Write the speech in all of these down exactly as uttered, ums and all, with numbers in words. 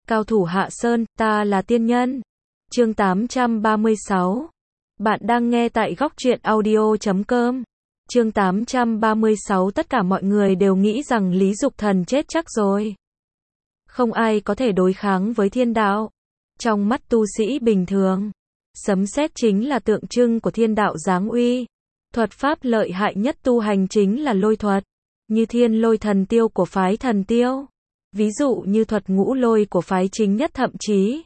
Cao thủ hạ sơn, ta là tiên nhân. Chương tám trăm ba mươi sáu. Bạn đang nghe tại góc truyện audio chấm com. Chương tám trăm ba mươi sáu. Tất cả mọi người đều nghĩ rằng Lý Dục Thần chết chắc rồi. Không ai có thể đối kháng với thiên đạo. Trong mắt tu sĩ bình thường, sấm sét chính là tượng trưng của thiên đạo giáng uy. Thuật pháp lợi hại nhất tu hành chính là lôi thuật, như thiên lôi thần tiêu của phái Thần Tiêu. Ví dụ như thuật ngũ lôi của phái Chính Nhất, thậm chí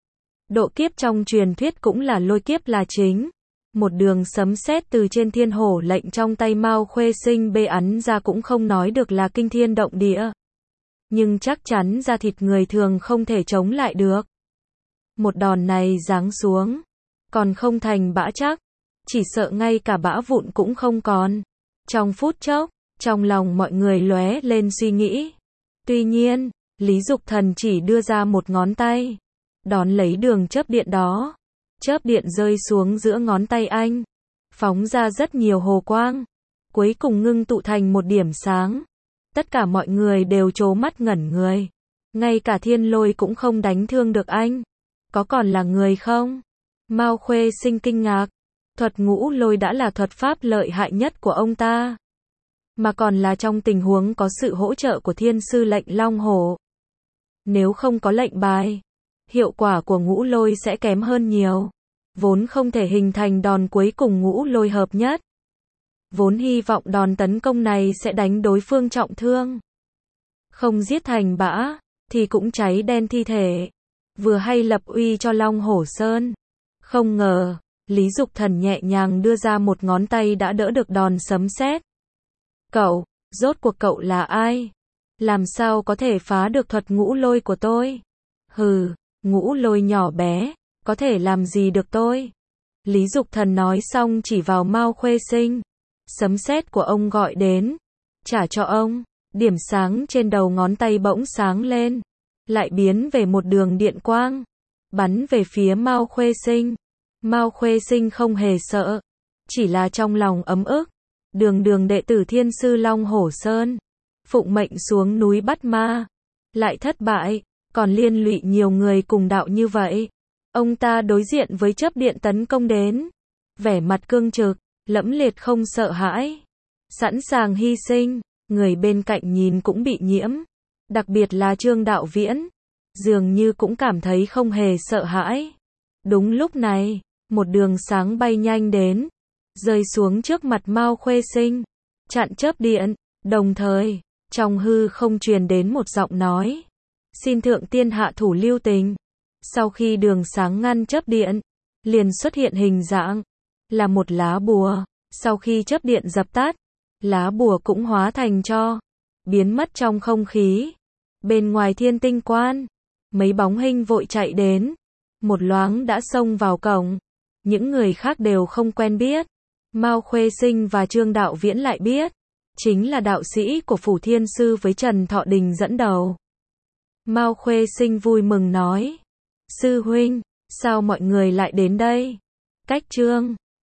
độ kiếp trong truyền thuyết cũng là lôi kiếp là chính. Một đường sấm sét từ trên thiên hổ lệnh trong tay Mao Khuê Sinh bê ắn ra cũng không nói được là kinh thiên động địa, nhưng chắc chắn da thịt người thường không thể chống lại được. Một đòn này giáng xuống, còn không thành bã chắc, chỉ sợ ngay cả bã vụn cũng không còn. Trong phút chốc, trong lòng mọi người lóe lên suy nghĩ. Tuy nhiên, Lý Dục Thần chỉ đưa ra một ngón tay, đón lấy đường chớp điện đó. Chớp điện rơi xuống giữa ngón tay anh, phóng ra rất nhiều hồ quang, cuối cùng ngưng tụ thành một điểm sáng. Tất cả mọi người đều trố mắt ngẩn người. Ngay cả thiên lôi cũng không đánh thương được anh. Có còn là người không? Mao Khuê Sinh kinh ngạc. Thuật ngũ lôi đã là thuật pháp lợi hại nhất của ông ta, mà còn là trong tình huống có sự hỗ trợ của thiên sư lệnh Long Hổ. Nếu không có lệnh bài, hiệu quả của ngũ lôi sẽ kém hơn nhiều. Vốn không thể hình thành đòn cuối cùng ngũ lôi hợp nhất. Vốn hy vọng đòn tấn công này sẽ đánh đối phương trọng thương. Không giết thành bã, thì cũng cháy đen thi thể. Vừa hay lập uy cho Long Hổ Sơn. Không ngờ, Lý Dục Thần nhẹ nhàng đưa ra một ngón tay đã đỡ được đòn sấm sét. Cậu, rốt cuộc cậu là ai? Làm sao có thể phá được thuật ngũ lôi của tôi? Hừ, ngũ lôi nhỏ bé, có thể làm gì được tôi? Lý Dục Thần nói xong chỉ vào Mao Khuê Sinh. Sấm sét của ông gọi đến, trả cho ông. Điểm sáng trên đầu ngón tay bỗng sáng lên, lại biến về một đường điện quang, bắn về phía Mao Khuê Sinh. Mao Khuê Sinh không hề sợ, chỉ là trong lòng ấm ức. Đường đường đệ tử thiên sư Long Hổ Sơn, phụng mệnh xuống núi bắt ma, lại thất bại, còn liên lụy nhiều người cùng đạo như vậy. Ông ta đối diện với chớp điện tấn công đến, vẻ mặt cương trực, lẫm liệt không sợ hãi, sẵn sàng hy sinh. Người bên cạnh nhìn cũng bị nhiễm, đặc biệt là Trương Đạo Viễn, dường như cũng cảm thấy không hề sợ hãi. Đúng lúc này, một đường sáng bay nhanh đến, rơi xuống trước mặt Mao Khuê Sinh, chặn chớp điện. Đồng thời, trong hư không truyền đến một giọng nói: xin thượng tiên hạ thủ lưu tình. Sau khi đường sáng ngăn chớp điện, liền xuất hiện hình dạng là một lá bùa. Sau khi chớp điện dập tắt, lá bùa cũng hóa thành tro, biến mất trong không khí. Bên ngoài Thiên Tinh Quan, mấy bóng hình vội chạy đến, một loáng đã xông vào cổng. Những người khác đều không quen biết, Mao Khuê Sinh và Trương Đạo Viễn lại biết, chính là đạo sĩ của Phủ Thiên Sư với Trần Thọ Đình dẫn đầu. Mao Khuê Sinh vui mừng nói: sư huynh, sao mọi người lại đến đây? Cách Trương